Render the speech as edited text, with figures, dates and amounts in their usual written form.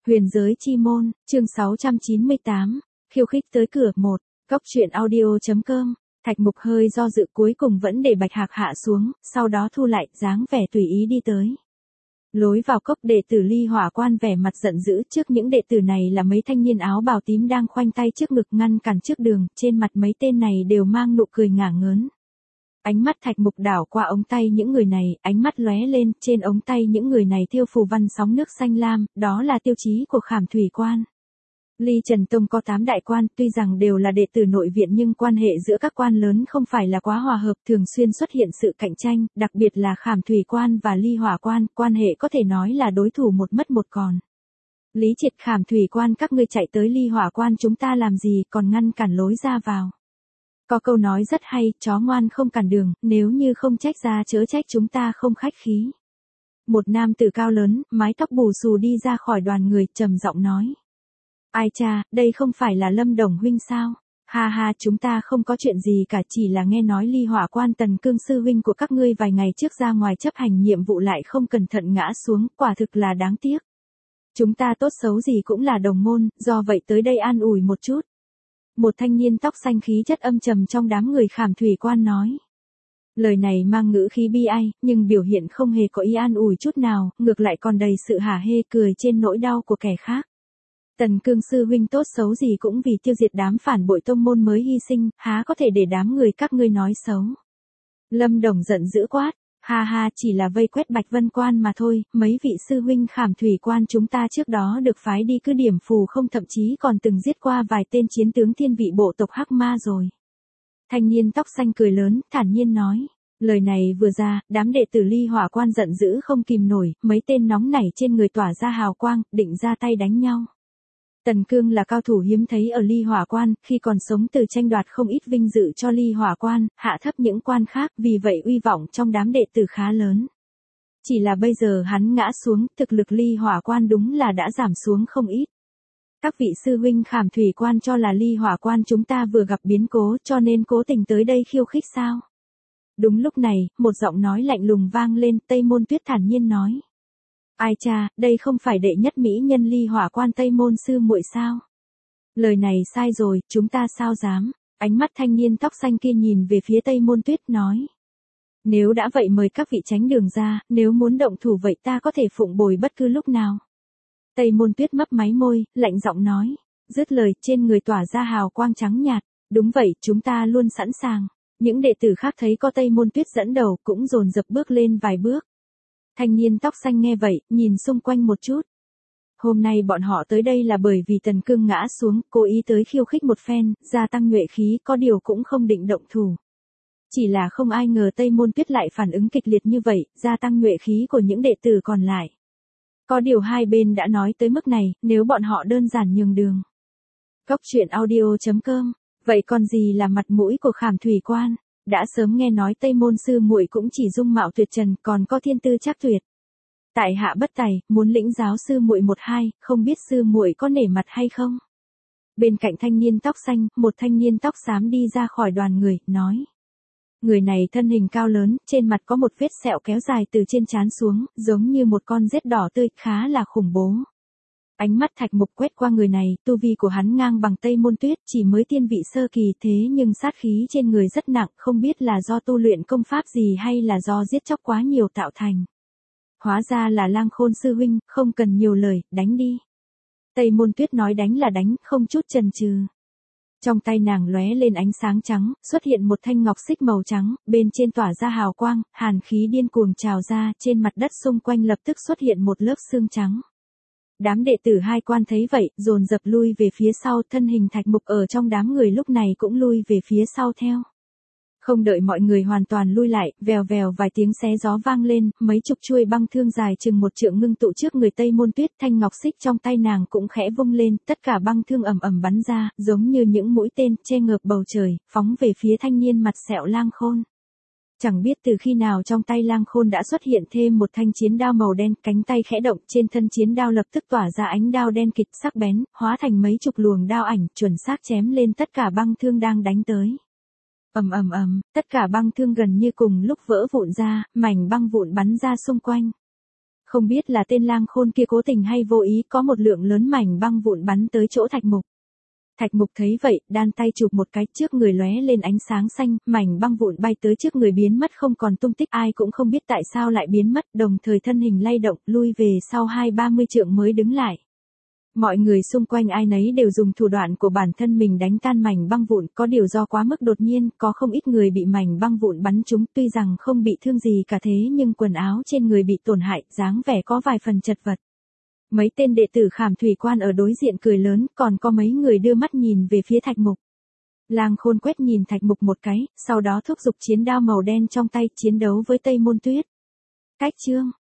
Huyền giới chi môn, chương 698, khiêu khích tới cửa 1, góc truyện audio.com, Thạch Mục hơi do dự cuối cùng vẫn để Bạch Hạc hạ xuống, sau đó thu lại, dáng vẻ tùy ý đi tới. Lối vào cốc đệ tử Ly Hỏa Quan vẻ mặt giận dữ, trước những đệ tử này là mấy thanh niên áo bào tím đang khoanh tay trước ngực ngăn cản trước đường, trên mặt mấy tên này đều mang nụ cười ngả ngớn. Ánh mắt Thạch Mục đảo qua ống tay những người này, ánh mắt lóe lên, trên ống tay những người này thêu phù văn sóng nước xanh lam, đó là tiêu chí của Khảm Thủy Quan. Ly Trần Tông có 8 đại quan, tuy rằng đều là đệ tử nội viện nhưng quan hệ giữa các quan lớn không phải là quá hòa hợp, thường xuyên xuất hiện sự cạnh tranh, đặc biệt là Khảm Thủy Quan và Ly Hỏa Quan, quan hệ có thể nói là đối thủ một mất một còn. Lý Triệt, Khảm Thủy Quan các ngươi chạy tới Ly Hỏa Quan chúng ta làm gì, còn ngăn cản lối ra vào. Có câu nói rất hay, chó ngoan không cản đường, nếu như không trách ra chớ trách chúng ta không khách khí. Một nam tử cao lớn, mái tóc bù xù đi ra khỏi đoàn người, trầm giọng nói. Ai cha, đây không phải là Lâm Đồng huynh sao? Ha ha, chúng ta không có chuyện gì cả, chỉ là nghe nói Ly Hỏa Quan Tần Cương sư huynh của các ngươi vài ngày trước ra ngoài chấp hành nhiệm vụ lại không cẩn thận ngã xuống, quả thực là đáng tiếc. Chúng ta tốt xấu gì cũng là đồng môn, do vậy tới đây an ủi một chút. Một thanh niên tóc xanh khí chất âm trầm trong đám người Khảm Thủy Quan nói. Lời này mang ngữ khí bi ai, nhưng biểu hiện không hề có ý an ủi chút nào, ngược lại còn đầy sự hả hê cười trên nỗi đau của kẻ khác. Tần Cương sư huynh tốt xấu gì cũng vì tiêu diệt đám phản bội tông môn mới hy sinh, há có thể để đám người các ngươi nói xấu. Lâm Đồng giận dữ quát, ha ha, chỉ là vây quét Bạch Vân Quan mà thôi, mấy vị sư huynh Khảm Thủy Quan chúng ta trước đó được phái đi cứ điểm phù không, thậm chí còn từng giết qua vài tên chiến tướng thiên vị bộ tộc Hắc Ma rồi. Thanh niên tóc xanh cười lớn, thản nhiên nói. Lời này vừa ra, đám đệ tử Ly Hỏa Quan giận dữ không kìm nổi, mấy tên nóng nảy trên người tỏa ra hào quang, định ra tay đánh nhau. Tần Cương là cao thủ hiếm thấy ở Ly Hỏa Quan, khi còn sống từ tranh đoạt không ít vinh dự cho Ly Hỏa Quan, hạ thấp những quan khác, vì vậy uy vọng trong đám đệ tử khá lớn. Chỉ là bây giờ hắn ngã xuống, thực lực Ly Hỏa Quan đúng là đã giảm xuống không ít. Các vị sư huynh Khảm Thủy Quan cho là Ly Hỏa Quan chúng ta vừa gặp biến cố cho nên cố tình tới đây khiêu khích sao? Đúng lúc này, một giọng nói lạnh lùng vang lên, Tây Môn Tuyết thản nhiên nói. Ai cha, đây không phải đệ nhất mỹ nhân Ly Hỏa Quan Tây Môn sư muội sao? Lời này sai rồi, chúng ta sao dám? Ánh mắt thanh niên tóc xanh kia nhìn về phía Tây Môn Tuyết nói. Nếu đã vậy mời các vị tránh đường ra, nếu muốn động thủ vậy ta có thể phụng bồi bất cứ lúc nào. Tây Môn Tuyết mấp máy môi, lạnh giọng nói. Dứt lời, trên người tỏa ra hào quang trắng nhạt. Đúng vậy, chúng ta luôn sẵn sàng. Những đệ tử khác thấy có Tây Môn Tuyết dẫn đầu cũng dồn dập bước lên vài bước. Thanh niên tóc xanh nghe vậy, nhìn xung quanh một chút. Hôm nay bọn họ tới đây là bởi vì Tần Cương ngã xuống, cố ý tới khiêu khích một phen, gia tăng nhuệ khí, có điều cũng không định động thủ. Chỉ là không ai ngờ Tây Môn Tuyết lại phản ứng kịch liệt như vậy, gia tăng nhuệ khí của những đệ tử còn lại. Có điều hai bên đã nói tới mức này, nếu bọn họ đơn giản nhường đường. Góc truyện audio.com, vậy còn gì là mặt mũi của Khảm Thủy Quan? Đã sớm nghe nói Tây Môn sư muội cũng chỉ dung mạo tuyệt trần, còn có thiên tư chắc tuyệt. Tại hạ bất tài, muốn lĩnh giáo sư muội một hai, không biết sư muội có nể mặt hay không? Bên cạnh thanh niên tóc xanh, một thanh niên tóc xám đi ra khỏi đoàn người, nói. Người này thân hình cao lớn, trên mặt có một vết sẹo kéo dài từ trên trán xuống, giống như một con rết đỏ tươi, khá là khủng bố. Ánh mắt Thạch Mục quét qua người này, tu vi của hắn ngang bằng Tây Môn Tuyết, chỉ mới tiên vị sơ kỳ thế nhưng sát khí trên người rất nặng, không biết là do tu luyện công pháp gì hay là do giết chóc quá nhiều tạo thành. Hóa ra là Lang Khôn sư huynh, không cần nhiều lời, đánh đi. Tây Môn Tuyết nói đánh là đánh, không chút chần chừ. Trong tay nàng lóe lên ánh sáng trắng, xuất hiện một thanh ngọc xích màu trắng, bên trên tỏa ra hào quang, hàn khí điên cuồng trào ra, trên mặt đất xung quanh lập tức xuất hiện một lớp xương trắng. Đám đệ tử hai quan thấy vậy, dồn dập lui về phía sau, thân hình Thạch Mục ở trong đám người lúc này cũng lui về phía sau theo. Không đợi mọi người hoàn toàn lui lại, vèo vèo vài tiếng xé gió vang lên, mấy chục chuôi băng thương dài chừng một trượng ngưng tụ trước người Tây Môn Tuyết, thanh ngọc xích trong tay nàng cũng khẽ vung lên, tất cả băng thương ầm ầm bắn ra, giống như những mũi tên, che ngợp bầu trời, phóng về phía thanh niên mặt sẹo Lang Khôn. Chẳng biết từ khi nào trong tay Lang Khôn đã xuất hiện thêm một thanh chiến đao màu đen, cánh tay khẽ động, trên thân chiến đao lập tức tỏa ra ánh đao đen kịt sắc bén, hóa thành mấy chục luồng đao ảnh, chuẩn xác chém lên tất cả băng thương đang đánh tới. Ầm ầm ầm, tất cả băng thương gần như cùng lúc vỡ vụn ra, mảnh băng vụn bắn ra xung quanh. Không biết là tên lang khôn kia cố tình hay vô ý, có một lượng lớn mảnh băng vụn bắn tới chỗ Thạch Mục. Thạch Mục thấy vậy, đan tay chụp một cái, trước người lóe lên ánh sáng xanh, mảnh băng vụn bay tới trước người biến mất không còn tung tích, ai cũng không biết tại sao lại biến mất, đồng thời thân hình lay động, lui về sau 20-30 trượng mới đứng lại. Mọi người xung quanh ai nấy đều dùng thủ đoạn của bản thân mình đánh tan mảnh băng vụn, có điều do quá mức đột nhiên, có không ít người bị mảnh băng vụn bắn trúng, tuy rằng không bị thương gì cả thế nhưng quần áo trên người bị tổn hại, dáng vẻ có vài phần chật vật. Mấy tên đệ tử Khảm Thủy Quan ở đối diện cười lớn, còn có mấy người đưa mắt nhìn về phía Thạch Mục. Lang Khôn quét nhìn Thạch Mục một cái, sau đó thúc giục chiến đao màu đen trong tay chiến đấu với Tây Môn Tuyết. Cách chương